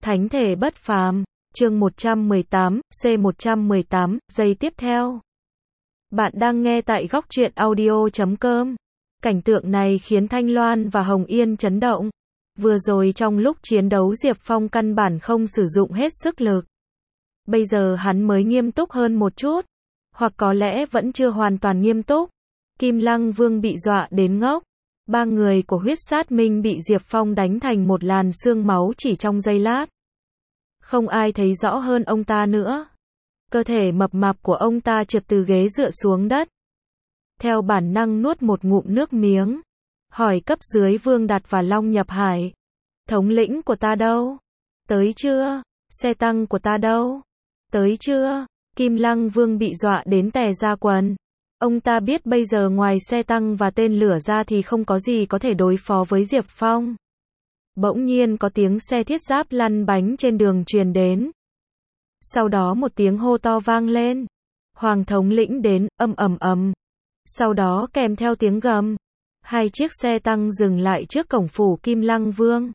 Thánh thể bất phàm, chương 118, C118, giây tiếp theo. Bạn đang nghe tại góc truyện audio.com. Cảnh tượng này khiến Thanh Loan và Hồng Yên chấn động. Vừa rồi trong lúc chiến đấu Diệp Phong căn bản không sử dụng hết sức lực. Bây giờ hắn mới nghiêm túc hơn một chút. Hoặc có lẽ vẫn chưa hoàn toàn nghiêm túc. Kim Lăng Vương bị dọa đến ngốc. Ba người của huyết sát minh bị Diệp Phong đánh thành một làn xương máu chỉ trong giây lát. Không ai thấy rõ hơn ông ta nữa. Cơ thể mập mạp của ông ta trượt từ ghế dựa xuống đất. Theo bản năng nuốt một ngụm nước miếng. Hỏi cấp dưới Vương Đạt và Long Nhập Hải. Thống lĩnh của ta đâu? Tới chưa? Xe tăng của ta đâu? Tới chưa? Kim Lăng Vương bị dọa đến tè ra quần. Ông ta biết bây giờ ngoài xe tăng và tên lửa ra thì không có gì có thể đối phó với Diệp Phong. Bỗng nhiên có tiếng xe thiết giáp lăn bánh trên đường truyền đến. Sau đó một tiếng hô to vang lên. Hoàng thống lĩnh đến, ầm. Sau đó kèm theo tiếng gầm. Hai chiếc xe tăng dừng lại trước cổng phủ Kim Lăng Vương.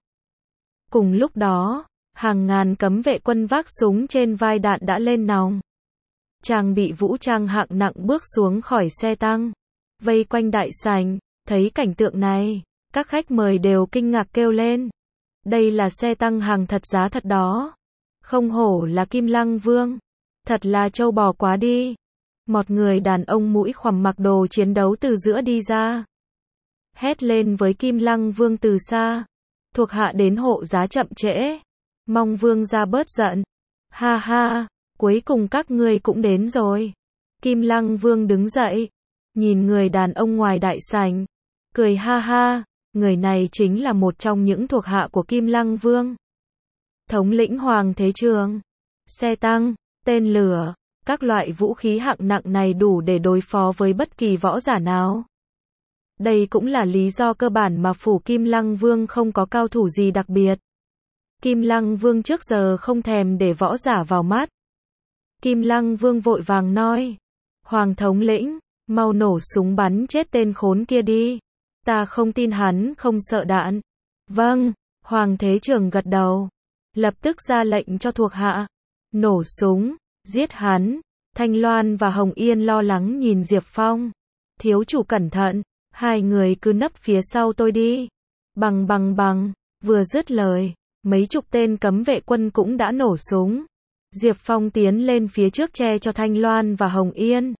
Cùng lúc đó, hàng ngàn cấm vệ quân vác súng trên vai đạn đã lên nòng. Trang bị vũ trang hạng nặng bước xuống khỏi xe tăng. Vây quanh đại sảnh, thấy cảnh tượng này, các khách mời đều kinh ngạc kêu lên. Đây là xe tăng hàng thật giá thật đó. Không hổ là Kim Lăng Vương. Thật là trâu bò quá đi. Một người đàn ông mũi khoằm mặc đồ chiến đấu từ giữa đi ra. Hét lên với Kim Lăng Vương từ xa. Thuộc hạ đến hộ giá chậm trễ. Mong Vương ra bớt giận. Ha ha, cuối cùng các ngươi cũng đến rồi. Kim Lăng Vương đứng dậy. Nhìn người đàn ông ngoài đại sảnh. Cười ha ha. Người này chính là một trong những thuộc hạ của Kim Lăng Vương. Thống lĩnh Hoàng Thế Trường. Xe tăng, tên lửa, các loại vũ khí hạng nặng này đủ để đối phó với bất kỳ võ giả nào. Đây cũng là lý do cơ bản mà phủ Kim Lăng Vương không có cao thủ gì đặc biệt. Kim Lăng Vương trước giờ không thèm để võ giả vào mắt. Kim Lăng Vương vội vàng nói. Hoàng thống lĩnh, mau nổ súng bắn chết tên khốn kia đi. Ta không tin hắn không sợ đạn. Vâng, Hoàng Thế Trường gật đầu. Lập tức ra lệnh cho thuộc hạ. Nổ súng, giết hắn. Thanh Loan và Hồng Yên lo lắng nhìn Diệp Phong. Thiếu chủ cẩn thận, hai người cứ nấp phía sau tôi đi. Bằng, vừa dứt lời, mấy chục tên cấm vệ quân cũng đã nổ súng. Diệp Phong tiến lên phía trước che cho Thanh Loan và Hồng Yên.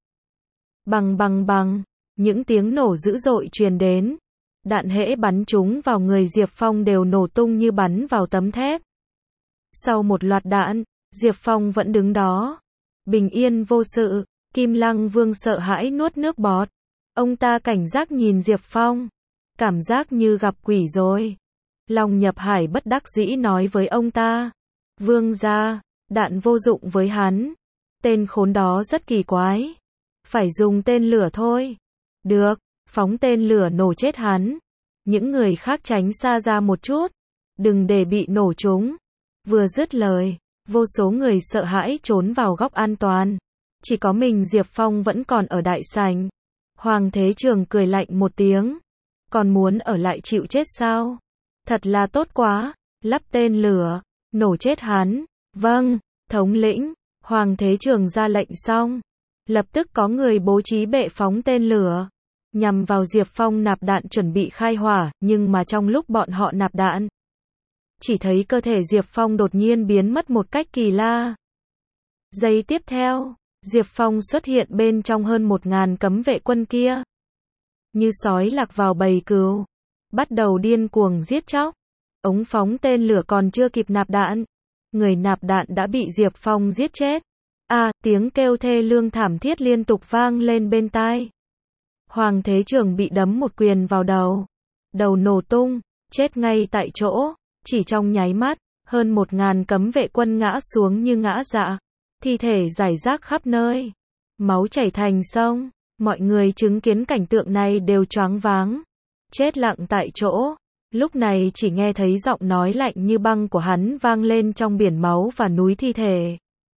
Bằng, những tiếng nổ dữ dội truyền đến. Đạn hễ bắn trúng vào người Diệp Phong đều nổ tung như bắn vào tấm thép. Sau một loạt đạn, Diệp Phong vẫn đứng đó. Bình yên vô sự, Kim Lăng Vương sợ hãi nuốt nước bọt. Ông ta cảnh giác nhìn Diệp Phong. Cảm giác như gặp quỷ rồi. Long Nhập Hải bất đắc dĩ nói với ông ta. Vương gia, đạn vô dụng với hắn. Tên khốn đó rất kỳ quái. Phải dùng tên lửa thôi. Được, phóng tên lửa nổ chết hắn. Những người khác tránh xa ra một chút. Đừng để bị nổ trúng. Vừa dứt lời, vô số người sợ hãi trốn vào góc an toàn. Chỉ có mình Diệp Phong vẫn còn ở đại sảnh. Hoàng Thế Trường cười lạnh một tiếng. Còn muốn ở lại chịu chết sao? Thật là tốt quá. Lắp tên lửa, nổ chết hắn. Vâng, thống lĩnh. Hoàng Thế Trường ra lệnh xong. Lập tức có người bố trí bệ phóng tên lửa. Nhằm vào Diệp Phong nạp đạn chuẩn bị khai hỏa, nhưng mà trong lúc bọn họ nạp đạn. Chỉ thấy cơ thể Diệp Phong đột nhiên biến mất một cách kỳ lạ. Giây tiếp theo, Diệp Phong xuất hiện bên trong hơn 1000 cấm vệ quân kia. Như sói lạc vào bầy cừu. Bắt đầu điên cuồng giết chóc. Ống phóng tên lửa còn chưa kịp nạp đạn. Người nạp đạn đã bị Diệp Phong giết chết. Tiếng kêu thê lương thảm thiết liên tục vang lên bên tai. Hoàng Thế Trường bị đấm một quyền vào đầu. Đầu nổ tung, chết ngay tại chỗ. Chỉ trong nháy mắt, hơn 1000 cấm vệ quân ngã xuống như ngã dạ. Thi thể rải rác khắp nơi. Máu chảy thành sông. Mọi người chứng kiến cảnh tượng này đều choáng váng. Chết lặng tại chỗ. Lúc này chỉ nghe thấy giọng nói lạnh như băng của hắn vang lên trong biển máu và núi thi thể.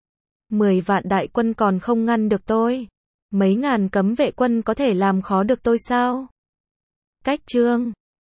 10 vạn đại quân còn không ngăn được tôi. Mấy ngàn cấm vệ quân có thể làm khó được tôi sao? Cách chương